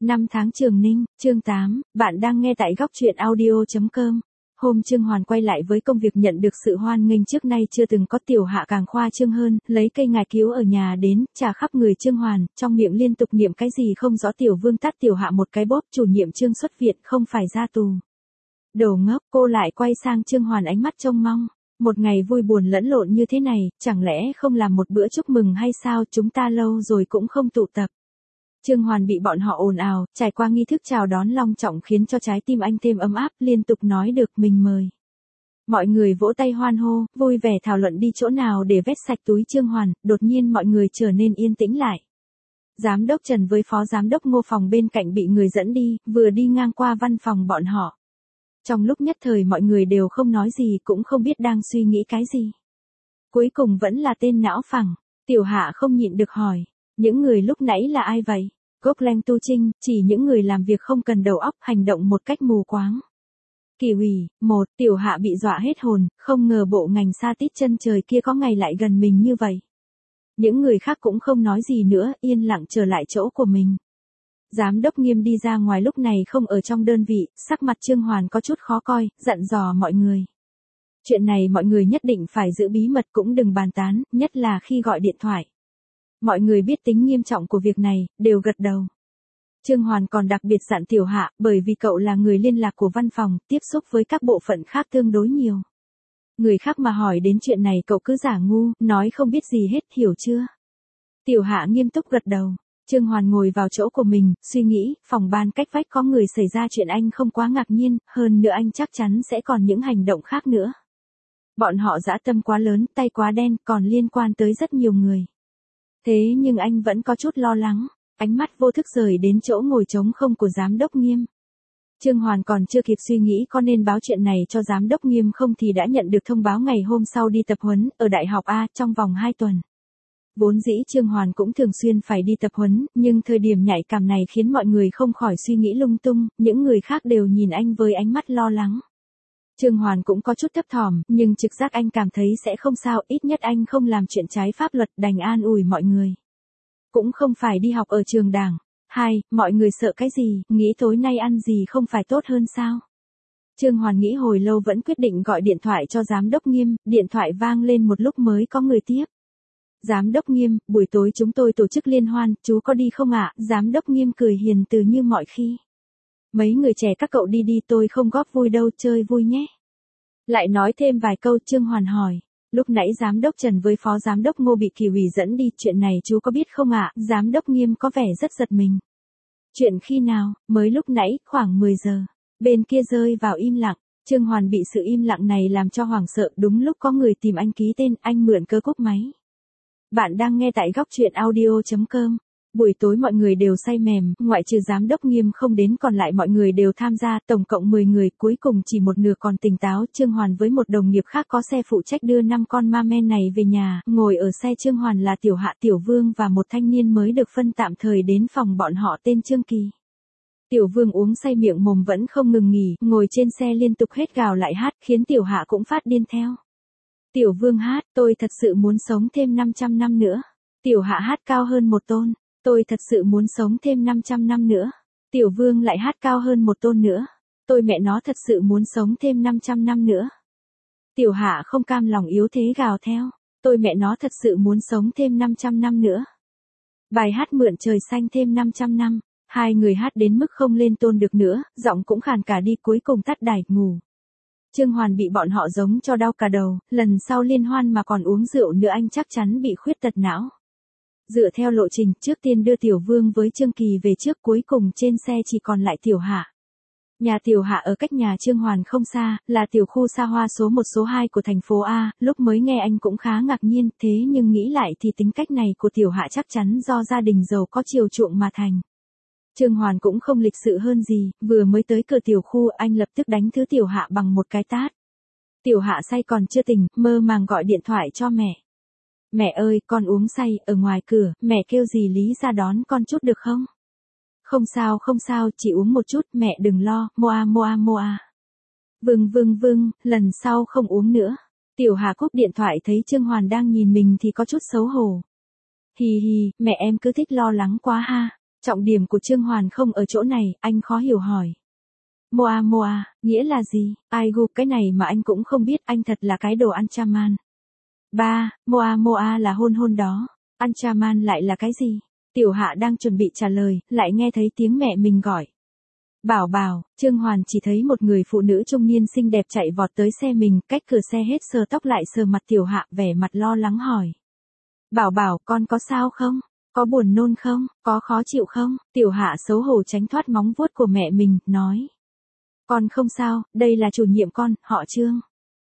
Năm tháng Trường Ninh, chương 8, bạn đang nghe tại góc truyện audio.com. Hôm Trương Hoàn quay lại với công việc nhận được sự hoan nghênh trước nay chưa từng có, Tiểu Hạ càng khoa trương hơn, lấy cây ngải cứu ở nhà đến, trà khắp người Trương Hoàn, trong miệng liên tục niệm cái gì không rõ. Tiểu Vương tát Tiểu Hạ một cái bóp, chủ nhiệm Trương xuất viện, không phải ra tù. Đồ ngốc, cô lại quay sang Trương Hoàn ánh mắt trông mong. Một ngày vui buồn lẫn lộn như thế này, chẳng lẽ không làm một bữa chúc mừng hay sao? Chúng ta lâu rồi cũng không tụ tập. Trương Hoàn bị bọn họ ồn ào, trải qua nghi thức chào đón long trọng khiến cho trái tim anh thêm ấm áp, liên tục nói được mình mời. Mọi người vỗ tay hoan hô, vui vẻ thảo luận đi chỗ nào để vét sạch túi Trương Hoàn, đột nhiên mọi người trở nên yên tĩnh lại. Giám đốc Trần với phó giám đốc Ngô phòng bên cạnh bị người dẫn đi, vừa đi ngang qua văn phòng bọn họ. Trong lúc nhất thời mọi người đều không nói gì, cũng không biết đang suy nghĩ cái gì. Cuối cùng vẫn là tên não phẳng, Tiểu Hạ không nhịn được hỏi. Những người lúc nãy là ai vậy? Gốc Lanh Tu Trinh, chỉ những người làm việc không cần đầu óc, hành động một cách mù quáng. Kỳ ủy, một, Tiểu Hạ bị dọa hết hồn, không ngờ bộ ngành sa tít chân trời kia có ngày lại gần mình như vậy. Những người khác cũng không nói gì nữa, yên lặng trở lại chỗ của mình. Giám đốc Nghiêm đi ra ngoài lúc này không ở trong đơn vị, sắc mặt Trương Hoàn có chút khó coi, dặn dò mọi người. Chuyện này mọi người nhất định phải giữ bí mật, cũng đừng bàn tán, nhất là khi gọi điện thoại. Mọi người biết tính nghiêm trọng của việc này, đều gật đầu. Trương Hoàn còn đặc biệt dặn Tiểu Hạ, bởi vì cậu là người liên lạc của văn phòng, tiếp xúc với các bộ phận khác tương đối nhiều. Người khác mà hỏi đến chuyện này cậu cứ giả ngu, nói không biết gì hết, hiểu chưa? Tiểu Hạ nghiêm túc gật đầu. Trương Hoàn ngồi vào chỗ của mình, suy nghĩ, phòng ban cách vách có người xảy ra chuyện anh không quá ngạc nhiên, hơn nữa anh chắc chắn sẽ còn những hành động khác nữa. Bọn họ dã tâm quá lớn, tay quá đen, còn liên quan tới rất nhiều người. Thế nhưng anh vẫn có chút lo lắng, ánh mắt vô thức rời đến chỗ ngồi trống không của giám đốc Nghiêm. Trương Hoàn còn chưa kịp suy nghĩ có nên báo chuyện này cho giám đốc Nghiêm không thì đã nhận được thông báo ngày hôm sau đi tập huấn ở Đại học A trong vòng 2 tuần. Vốn dĩ Trương Hoàn cũng thường xuyên phải đi tập huấn, nhưng thời điểm nhạy cảm này khiến mọi người không khỏi suy nghĩ lung tung, những người khác đều nhìn anh với ánh mắt lo lắng. Trương Hoàn cũng có chút thấp thỏm, nhưng trực giác anh cảm thấy sẽ không sao, ít nhất anh không làm chuyện trái pháp luật, đành an ủi mọi người. Cũng không phải đi học ở trường đảng. Hai, mọi người sợ cái gì, nghĩ tối nay ăn gì không phải tốt hơn sao? Trương Hoàn nghĩ hồi lâu vẫn quyết định gọi điện thoại cho giám đốc Nghiêm, điện thoại vang lên một lúc mới có người tiếp. Giám đốc Nghiêm, buổi tối chúng tôi tổ chức liên hoan, chú có đi không ạ? Giám đốc Nghiêm cười hiền từ như mọi khi. Mấy người trẻ các cậu đi đi, tôi không góp vui đâu, chơi vui nhé. Lại nói thêm vài câu, Trương Hoàn hỏi. Lúc nãy giám đốc Trần với phó giám đốc Ngô bị Kỳ ủy dẫn đi, chuyện này chú có biết không ạ? Giám đốc Nghiêm có vẻ rất giật mình. Chuyện khi nào? Mới lúc nãy, khoảng 10 giờ. Bên kia rơi vào im lặng. Trương Hoàn bị sự im lặng này làm cho hoảng sợ, đúng lúc có người tìm anh ký tên, anh mượn cớ cúp máy. Bạn đang nghe tại góc truyện audio.com. Buổi tối mọi người đều say mềm, ngoại trừ giám đốc Nghiêm không đến còn lại mọi người đều tham gia, tổng cộng 10 người, cuối cùng chỉ một nửa còn tỉnh táo. Trương Hoàn với một đồng nghiệp khác có xe phụ trách đưa 5 con ma men này về nhà, ngồi ở xe Trương Hoàn là Tiểu Hạ, Tiểu Vương và một thanh niên mới được phân tạm thời đến phòng bọn họ tên Trương Kỳ. Tiểu Vương uống say miệng mồm vẫn không ngừng nghỉ, ngồi trên xe liên tục hết gào lại hát, khiến Tiểu Hạ cũng phát điên theo. Tiểu Vương hát, tôi thật sự muốn sống thêm 500 năm nữa. Tiểu Hạ hát cao hơn một tôn. Tôi thật sự muốn sống thêm 500 năm nữa. Tiểu Vương lại hát cao hơn một tôn nữa. Tôi mẹ nó thật sự muốn sống thêm 500 năm nữa. Tiểu Hạ không cam lòng yếu thế gào theo. Tôi mẹ nó thật sự muốn sống thêm 500 năm nữa. Bài hát mượn trời xanh thêm 500 năm. Hai người hát đến mức không lên tôn được nữa, giọng cũng khàn cả đi, cuối cùng tắt đài, ngủ. Trương Hoàn bị bọn họ giống cho đau cả đầu, lần sau liên hoan mà còn uống rượu nữa anh chắc chắn bị khuyết tật não. Dựa theo lộ trình, trước tiên đưa Tiểu Vương với Trương Kỳ về trước, cuối cùng trên xe chỉ còn lại Tiểu Hạ. Nhà Tiểu Hạ ở cách nhà Trương Hoàn không xa, là tiểu khu xa hoa số 1 số 2 của thành phố A, lúc mới nghe anh cũng khá ngạc nhiên, thế nhưng nghĩ lại thì tính cách này của Tiểu Hạ chắc chắn do gia đình giàu có chiều chuộng mà thành. Trương Hoàn cũng không lịch sự hơn gì, vừa mới tới cửa tiểu khu anh lập tức đánh thứ Tiểu Hạ bằng một cái tát. Tiểu Hạ say còn chưa tỉnh, mơ màng gọi điện thoại cho mẹ. Mẹ ơi, con uống say, ở ngoài cửa, mẹ kêu dì Lý ra đón con chút được không? Không sao, chỉ uống một chút, mẹ đừng lo, moa. Vâng, lần sau không uống nữa. Tiểu Hạ cúp điện thoại thấy Trương Hoàn đang nhìn mình thì có chút xấu hổ. Hì, mẹ em cứ thích lo lắng quá ha. Trọng điểm của Trương Hoàn không ở chỗ này, anh khó hiểu hỏi. Moa, nghĩa là gì? Ai gu, cái này mà anh cũng không biết, anh thật là cái đồ Anchaman. Ba, Moa là hôn đó. Anchaman lại là cái gì? Tiểu Hạ đang chuẩn bị trả lời, lại nghe thấy tiếng mẹ mình gọi. Bảo, Trương Hoàn chỉ thấy một người phụ nữ trung niên xinh đẹp chạy vọt tới xe mình, cách cửa xe hết sờ tóc lại sờ mặt Tiểu Hạ, vẻ mặt lo lắng hỏi. Bảo, con có sao không? Có buồn nôn không? Có khó chịu không? Tiểu Hạ xấu hổ tránh thoát móng vuốt của mẹ mình, nói. Con không sao, đây là chủ nhiệm con, họ Trương.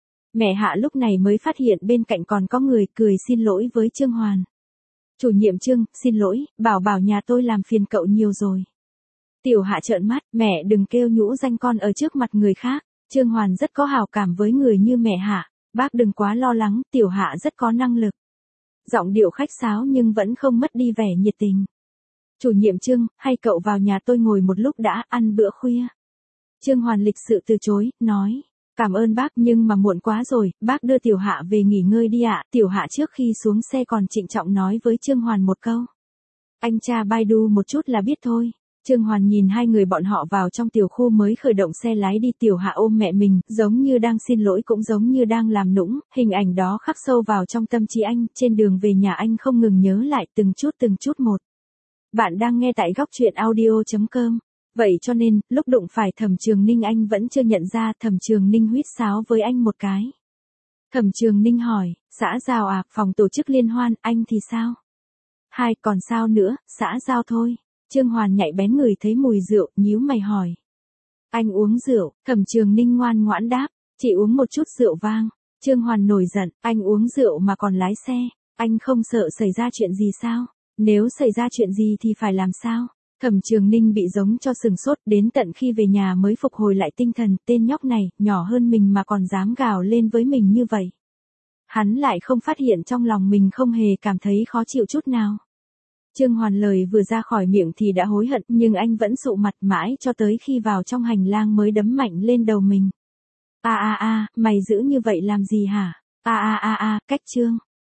Mẹ Hạ lúc này mới phát hiện bên cạnh còn có người, cười xin lỗi với Trương Hoàn. Chủ nhiệm Trương, xin lỗi, bảo nhà tôi làm phiền cậu nhiều rồi. Tiểu Hạ trợn mắt, mẹ đừng kêu nhũ danh con ở trước mặt người khác. Trương Hoàn rất có hảo cảm với người như mẹ Hạ, bác đừng quá lo lắng, Tiểu Hạ rất có năng lực. Giọng điệu khách sáo nhưng vẫn không mất đi vẻ nhiệt tình. Chủ nhiệm Trương, hay cậu vào nhà tôi ngồi một lúc đã, ăn bữa khuya. Trương Hoàn lịch sự từ chối, nói. Cảm ơn bác nhưng mà muộn quá rồi, bác đưa Tiểu Hạ về nghỉ ngơi đi ạ. Tiểu Hạ trước khi xuống xe còn trịnh trọng nói với Trương Hoàn một câu. Anh tra Baidu một chút là biết thôi. Trương Hoàn nhìn hai người bọn họ vào trong tiểu khu mới khởi động xe lái đi. Tiểu Hạ ôm mẹ mình, giống như đang xin lỗi cũng giống như đang làm nũng. Hình ảnh đó khắc sâu vào trong tâm trí anh. Trên đường về nhà anh không ngừng nhớ lại từng chút một. Bạn đang nghe tại góc truyện audio.com. Vậy cho nên, lúc đụng phải Thẩm Trường Ninh anh vẫn chưa nhận ra. Thẩm Trường Ninh huýt sáo với anh một cái. Thẩm Trường Ninh hỏi, xã giao à, phòng tổ chức liên hoan, anh thì sao? Hai, còn sao nữa, xã giao thôi. Trương Hoàn nhạy bén ngửi thấy mùi rượu, nhíu mày hỏi. Anh uống rượu, Thẩm Trường Ninh ngoan ngoãn đáp, chỉ uống một chút rượu vang. Trương Hoàn nổi giận, anh uống rượu mà còn lái xe, anh không sợ xảy ra chuyện gì sao? Nếu xảy ra chuyện gì thì phải làm sao? Thẩm Trường Ninh bị giống cho sừng sốt, đến tận khi về nhà mới phục hồi lại tinh thần, tên nhóc này, nhỏ hơn mình mà còn dám gào lên với mình như vậy. Hắn lại không phát hiện trong lòng mình không hề cảm thấy khó chịu chút nào. Trương Hoàn lời vừa ra khỏi miệng thì đã hối hận, nhưng anh vẫn sụ mặt mãi cho tới khi vào trong hành lang mới đấm mạnh lên đầu mình. Mày giữ như vậy làm gì hả? Cách Trương.